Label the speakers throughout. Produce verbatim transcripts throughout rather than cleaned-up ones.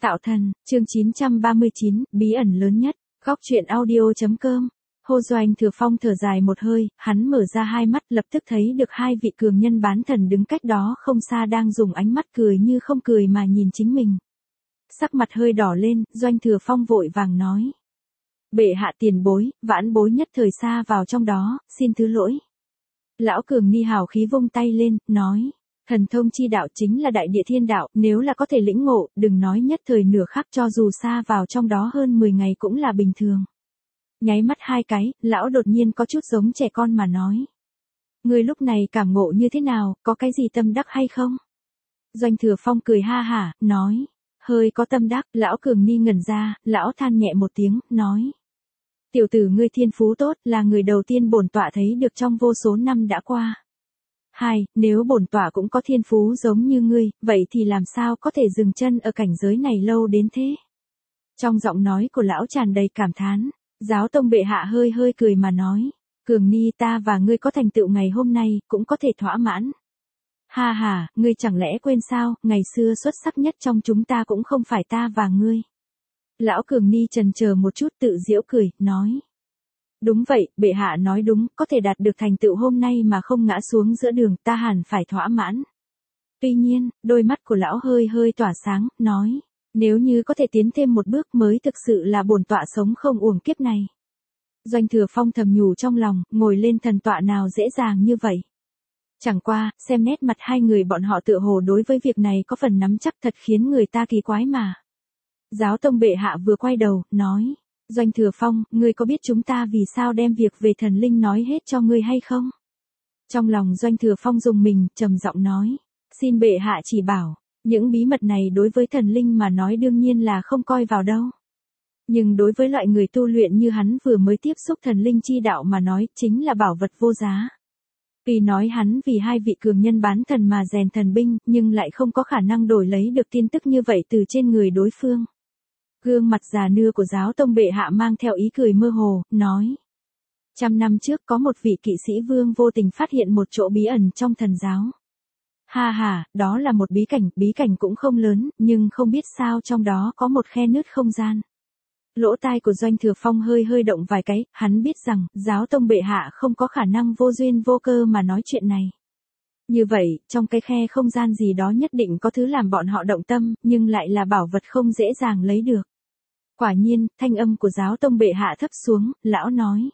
Speaker 1: Tạo thần, chương chín trăm ba mươi chín, bí ẩn lớn nhất, góc truyện audio.com. Hô Doanh Thừa Phong thở dài một hơi, hắn mở ra hai mắt lập tức thấy được hai vị cường nhân bán thần đứng cách đó không xa đang dùng ánh mắt cười như không cười mà nhìn chính mình. Sắc mặt hơi đỏ lên, Doanh Thừa Phong vội vàng nói. Bệ hạ tiền bối, vãn bối nhất thời xa vào trong đó, xin thứ lỗi. Lão cường ni hào khí vung tay lên, nói. Thần thông chi đạo chính là đại địa thiên đạo, nếu là có thể lĩnh ngộ, đừng nói nhất thời nửa khắc cho dù xa vào trong đó hơn mười ngày cũng là bình thường. Nháy mắt hai cái, lão đột nhiên có chút giống trẻ con mà nói. Người lúc này cảm ngộ như thế nào, có cái gì tâm đắc hay không? Doanh Thừa Phong cười ha hả, nói. Hơi có tâm đắc, lão cường ni ngẩn ra, lão than nhẹ một tiếng, nói. Tiểu tử ngươi thiên phú tốt, là người đầu tiên bổn tọa thấy được trong vô số năm đã qua. Hai, nếu bổn tọa cũng có thiên phú giống như ngươi, vậy thì làm sao có thể dừng chân ở cảnh giới này lâu đến thế? Trong giọng nói của lão tràn đầy cảm thán, giáo tông bệ hạ hơi hơi cười mà nói, cường ni ta và ngươi có thành tựu ngày hôm nay, cũng có thể thỏa mãn. Ha ha, ngươi chẳng lẽ quên sao, ngày xưa xuất sắc nhất trong chúng ta cũng không phải ta và ngươi. Lão cường ni chần chờ một chút tự giễu cười, nói. Đúng vậy, bệ hạ nói đúng, có thể đạt được thành tựu hôm nay mà không ngã xuống giữa đường, ta hẳn phải thỏa mãn. Tuy nhiên, đôi mắt của lão hơi hơi tỏa sáng, nói, nếu như có thể tiến thêm một bước mới thực sự là bổn tọa sống không uổng kiếp này. Doanh Thừa Phong thầm nhủ trong lòng, ngồi lên thần tọa nào dễ dàng như vậy. Chẳng qua, xem nét mặt hai người bọn họ tựa hồ đối với việc này có phần nắm chắc thật khiến người ta kỳ quái mà. Giáo tông bệ hạ vừa quay đầu, nói. Doanh Thừa Phong, ngươi có biết chúng ta vì sao đem việc về thần linh nói hết cho ngươi hay không? Trong lòng Doanh Thừa Phong dùng mình, trầm giọng nói. Xin bệ hạ chỉ bảo, những bí mật này đối với thần linh mà nói đương nhiên là không coi vào đâu. Nhưng đối với loại người tu luyện như hắn vừa mới tiếp xúc thần linh chi đạo mà nói chính là bảo vật vô giá. Vì nói hắn vì hai vị cường nhân bán thần mà rèn thần binh, nhưng lại không có khả năng đổi lấy được tin tức như vậy từ trên người đối phương. Gương mặt già nua của giáo tông bệ hạ mang theo ý cười mơ hồ, nói. Trăm năm trước có một vị kỵ sĩ vương vô tình phát hiện một chỗ bí ẩn trong thần giáo. Ha ha, đó là một bí cảnh, bí cảnh cũng không lớn, nhưng không biết sao trong đó có một khe nứt không gian. Lỗ tai của Doanh Thừa Phong hơi hơi động vài cái, hắn biết rằng, giáo tông bệ hạ không có khả năng vô duyên vô cơ mà nói chuyện này. Như vậy, trong cái khe không gian gì đó nhất định có thứ làm bọn họ động tâm, nhưng lại là bảo vật không dễ dàng lấy được. Quả nhiên, thanh âm của giáo tông bệ hạ thấp xuống, lão nói.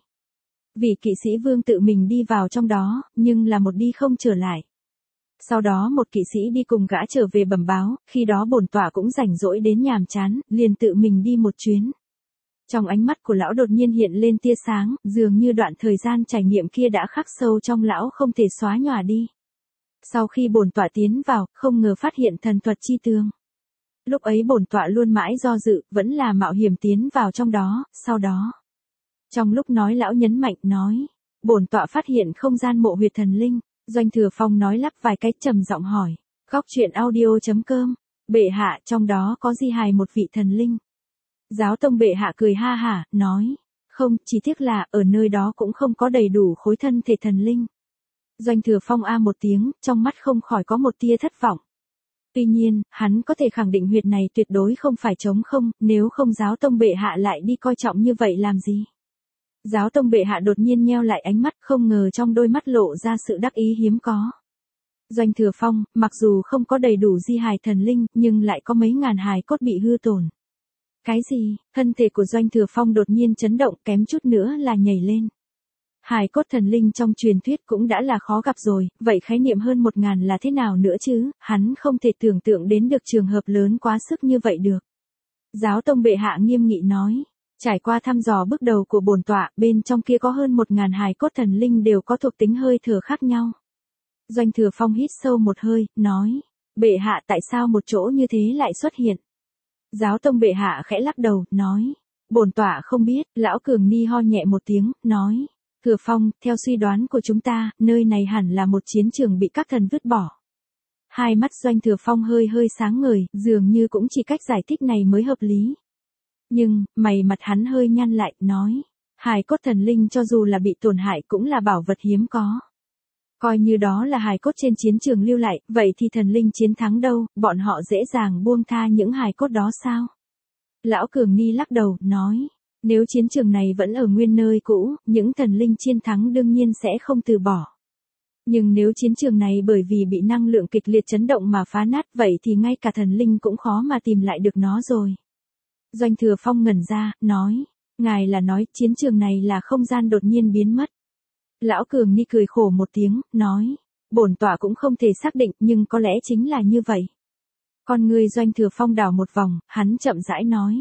Speaker 1: Vị kỵ sĩ vương tự mình đi vào trong đó, nhưng là một đi không trở lại. Sau đó một kỵ sĩ đi cùng gã trở về bẩm báo, khi đó bổn tọa cũng rảnh rỗi đến nhàm chán, liền tự mình đi một chuyến. Trong ánh mắt của lão đột nhiên hiện lên tia sáng, dường như đoạn thời gian trải nghiệm kia đã khắc sâu trong lão không thể xóa nhòa đi. Sau khi bổn tọa tiến vào, không ngờ phát hiện thần thuật chi tường. Lúc ấy bổn tọa luôn mãi do dự, vẫn là mạo hiểm tiến vào trong đó, sau đó. Trong lúc nói lão nhấn mạnh nói, bổn tọa phát hiện không gian mộ huyệt thần linh, Doanh Thừa Phong nói lắp vài cái trầm giọng hỏi, góc truyện audio.com, bệ hạ trong đó có di hài một vị thần linh. Giáo tông bệ hạ cười ha hả, nói, không, chỉ tiếc là ở nơi đó cũng không có đầy đủ khối thân thể thần linh. Doanh Thừa Phong a một tiếng, trong mắt không khỏi có một tia thất vọng. Tuy nhiên, hắn có thể khẳng định huyệt này tuyệt đối không phải trống không, nếu không giáo tông bệ hạ lại đi coi trọng như vậy làm gì. Giáo tông bệ hạ đột nhiên nheo lại ánh mắt, không ngờ trong đôi mắt lộ ra sự đắc ý hiếm có. Doanh Thừa Phong, mặc dù không có đầy đủ di hài thần linh, nhưng lại có mấy ngàn hài cốt bị hư tổn. Cái gì? Thân thể của Doanh Thừa Phong đột nhiên chấn động, kém chút nữa là nhảy lên. Hài cốt thần linh trong truyền thuyết cũng đã là khó gặp rồi, vậy khái niệm hơn một ngàn là thế nào nữa chứ, hắn không thể tưởng tượng đến được trường hợp lớn quá sức như vậy được. Giáo tông bệ hạ nghiêm nghị nói, trải qua thăm dò bước đầu của bổn tọa, bên trong kia có hơn một ngàn hài cốt thần linh đều có thuộc tính hơi thở khác nhau. Doanh Thừa Phong hít sâu một hơi, nói, bệ hạ tại sao một chỗ như thế lại xuất hiện? Giáo tông bệ hạ khẽ lắc đầu, nói, bổn tọa không biết, lão cường ni ho nhẹ một tiếng, nói. Thừa Phong, theo suy đoán của chúng ta, nơi này hẳn là một chiến trường bị các thần vứt bỏ. Hai mắt Doanh Thừa Phong hơi hơi sáng ngời, dường như cũng chỉ cách giải thích này mới hợp lý. Nhưng, mày mặt hắn hơi nhăn lại, nói, hài cốt thần linh cho dù là bị tổn hại cũng là bảo vật hiếm có. Coi như đó là hài cốt trên chiến trường lưu lại, vậy thì thần linh chiến thắng đâu, bọn họ dễ dàng buông tha những hài cốt đó sao? Lão Cường Ni lắc đầu, nói, nếu chiến trường này vẫn ở nguyên nơi cũ, những thần linh chiến thắng đương nhiên sẽ không từ bỏ. Nhưng nếu chiến trường này bởi vì bị năng lượng kịch liệt chấn động mà phá nát, vậy thì ngay cả thần linh cũng khó mà tìm lại được nó rồi. Doanh Thừa Phong ngẩn ra, nói, ngài là nói chiến trường này là không gian đột nhiên biến mất. Lão Cường Ni cười khổ một tiếng, nói, bổn tọa cũng không thể xác định nhưng có lẽ chính là như vậy. Con người Doanh Thừa Phong đảo một vòng, hắn chậm rãi nói.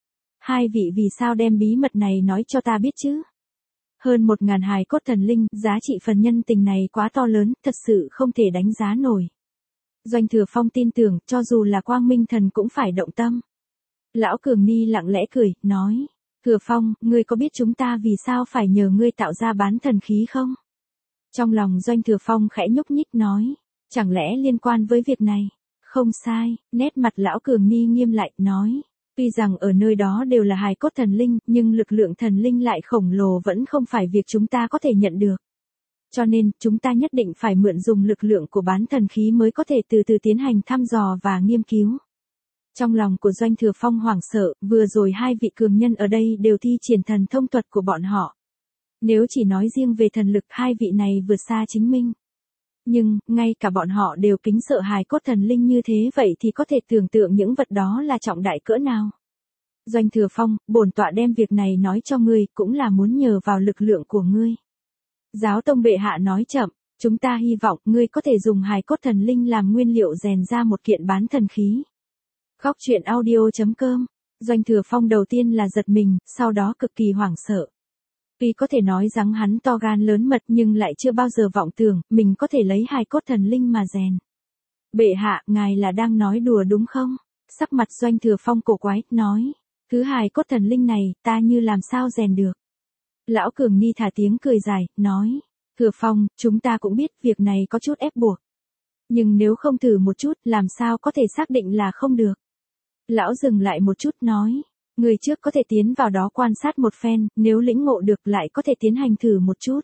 Speaker 1: Hai vị vì sao đem bí mật này nói cho ta biết chứ? Hơn một ngàn hài cốt thần linh, giá trị phần nhân tình này quá to lớn, thật sự không thể đánh giá nổi. Doanh Thừa Phong tin tưởng, cho dù là Quang Minh Thần cũng phải động tâm. Lão Cường Ni lặng lẽ cười, nói, Thừa Phong, ngươi có biết chúng ta vì sao phải nhờ ngươi tạo ra bán thần khí không? Trong lòng Doanh Thừa Phong khẽ nhúc nhích nói, chẳng lẽ liên quan với việc này? Không sai, nét mặt Lão Cường Ni nghiêm lại, nói, tuy rằng ở nơi đó đều là hài cốt thần linh, nhưng lực lượng thần linh lại khổng lồ vẫn không phải việc chúng ta có thể nhận được. Cho nên, chúng ta nhất định phải mượn dùng lực lượng của bán thần khí mới có thể từ từ tiến hành thăm dò và nghiên cứu. Trong lòng của Doanh Thừa Phong hoảng sợ, vừa rồi hai vị cường nhân ở đây đều thi triển thần thông thuật của bọn họ. Nếu chỉ nói riêng về thần lực hai vị này vượt xa chính mình. Nhưng, ngay cả bọn họ đều kính sợ hài cốt thần linh như thế vậy thì có thể tưởng tượng những vật đó là trọng đại cỡ nào. Doanh Thừa Phong, bổn tọa đem việc này nói cho ngươi cũng là muốn nhờ vào lực lượng của ngươi. Giáo tông bệ hạ nói chậm, chúng ta hy vọng ngươi có thể dùng hài cốt thần linh làm nguyên liệu rèn ra một kiện bán thần khí. Góc truyện audio chấm com. Doanh Thừa Phong đầu tiên là giật mình, sau đó cực kỳ hoảng sợ. Tuy có thể nói rằng hắn to gan lớn mật nhưng lại chưa bao giờ vọng tưởng mình có thể lấy hài cốt thần linh mà rèn. Bệ hạ, ngài là đang nói đùa đúng không? Sắc mặt Doanh Thừa Phong cổ quái, nói, thứ hài cốt thần linh này, ta như làm sao rèn được? Lão Cường Ni thả tiếng cười dài, nói, Thừa Phong, chúng ta cũng biết việc này có chút ép buộc. Nhưng nếu không thử một chút, làm sao có thể xác định là không được? Lão dừng lại một chút nói, người trước có thể tiến vào đó quan sát một phen, nếu lĩnh ngộ được lại có thể tiến hành thử một chút.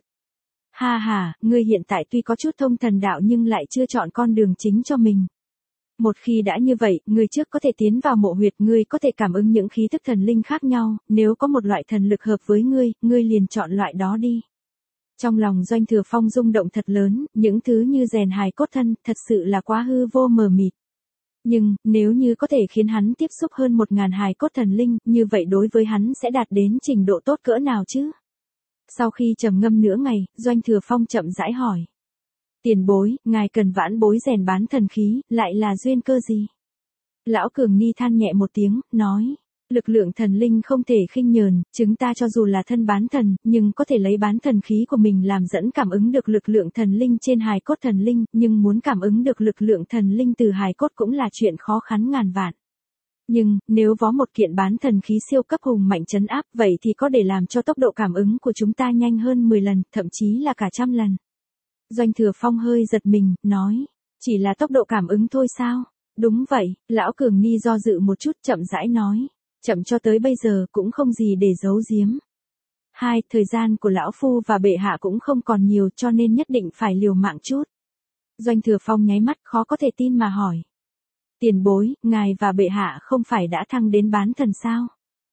Speaker 1: Ha ha, ngươi hiện tại tuy có chút thông thần đạo nhưng lại chưa chọn con đường chính cho mình. Một khi đã như vậy, người trước có thể tiến vào mộ huyệt, ngươi có thể cảm ứng những khí thức thần linh khác nhau, nếu có một loại thần lực hợp với ngươi, ngươi liền chọn loại đó đi. Trong lòng Doanh Thừa Phong rung động thật lớn, những thứ như rèn hài cốt thân, thật sự là quá hư vô mờ mịt. Nhưng, nếu như có thể khiến hắn tiếp xúc hơn một ngàn hài cốt thần linh, như vậy đối với hắn sẽ đạt đến trình độ tốt cỡ nào chứ? Sau khi trầm ngâm nửa ngày, Doanh Thừa Phong chậm rãi hỏi. Tiền bối, ngài cần vãn bối rèn bán thần khí, lại là duyên cơ gì? Lão Cường Ni than nhẹ một tiếng, nói. Lực lượng thần linh không thể khinh nhờn, chúng ta cho dù là thân bán thần, nhưng có thể lấy bán thần khí của mình làm dẫn cảm ứng được lực lượng thần linh trên hài cốt thần linh, nhưng muốn cảm ứng được lực lượng thần linh từ hài cốt cũng là chuyện khó khăn ngàn vạn. Nhưng, nếu vó một kiện bán thần khí siêu cấp hùng mạnh trấn áp, vậy thì có để làm cho tốc độ cảm ứng của chúng ta nhanh hơn mười lần, thậm chí là cả trăm lần. Doanh Thừa Phong hơi giật mình, nói, chỉ là tốc độ cảm ứng thôi sao? Đúng vậy, Lão Cường Ni do dự một chút chậm rãi nói. Chậm cho tới bây giờ cũng không gì để giấu giếm. Hai, thời gian của lão phu và bệ hạ cũng không còn nhiều cho nên nhất định phải liều mạng chút. Doanh Thừa Phong nháy mắt khó có thể tin mà hỏi. Tiền bối, ngài và bệ hạ không phải đã thăng đến bán thần sao?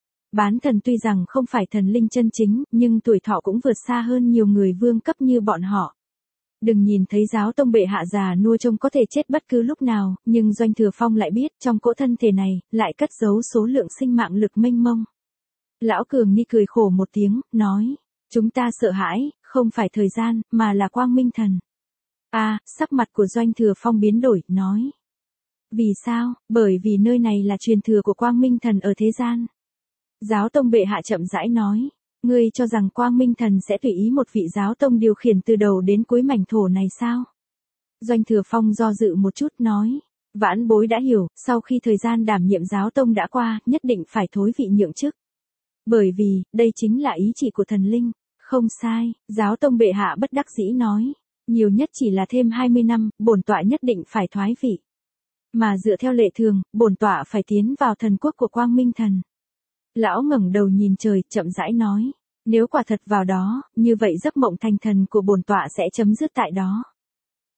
Speaker 1: Bán thần tuy rằng không phải thần linh chân chính, nhưng tuổi thọ cũng vượt xa hơn nhiều người vương cấp như bọn họ. Đừng nhìn thấy giáo tông bệ hạ già nua trông có thể chết bất cứ lúc nào, nhưng Doanh Thừa Phong lại biết trong cỗ thân thể này, lại cất giấu số lượng sinh mạng lực mênh mông. Lão Cường Ni cười khổ một tiếng, nói, chúng ta sợ hãi, không phải thời gian, mà là Quang Minh Thần. À, sắc mặt của Doanh Thừa Phong biến đổi, nói. Vì sao? Bởi vì nơi này là truyền thừa của Quang Minh Thần ở thế gian. Giáo tông bệ hạ chậm rãi nói. Ngươi cho rằng Quang Minh Thần sẽ tùy ý một vị giáo tông điều khiển từ đầu đến cuối mảnh thổ này sao? Doanh Thừa Phong do dự một chút nói. Vãn bối đã hiểu, sau khi thời gian đảm nhiệm giáo tông đã qua, nhất định phải thối vị nhượng chức. Bởi vì, đây chính là ý chỉ của thần linh. Không sai, giáo tông bệ hạ bất đắc dĩ nói. Nhiều nhất chỉ là thêm hai mươi năm, bổn tọa nhất định phải thoái vị. Mà dựa theo lệ thường, bổn tọa phải tiến vào thần quốc của Quang Minh Thần. Lão ngẩng đầu nhìn trời, chậm rãi nói, nếu quả thật vào đó, như vậy giấc mộng thành thần của bổn tọa sẽ chấm dứt tại đó.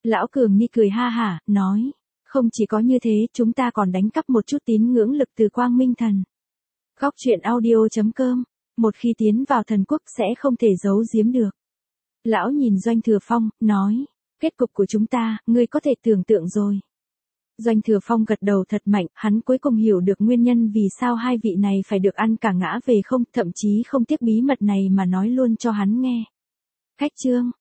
Speaker 1: Lão Cường Ni cười ha hả, nói. Không chỉ có như thế, chúng ta còn đánh cắp một chút tín ngưỡng lực từ Quang Minh Thần. Góc truyện audio.com. Một khi tiến vào thần quốc sẽ không thể giấu giếm được. Lão nhìn Doanh Thừa Phong, nói. Kết cục của chúng ta, ngươi có thể tưởng tượng rồi. Doanh Thừa Phong gật đầu thật mạnh, hắn cuối cùng hiểu được nguyên nhân vì sao hai vị này phải được ăn cả ngã về không, thậm chí không tiếc bí mật này mà nói luôn cho hắn nghe. Cách chương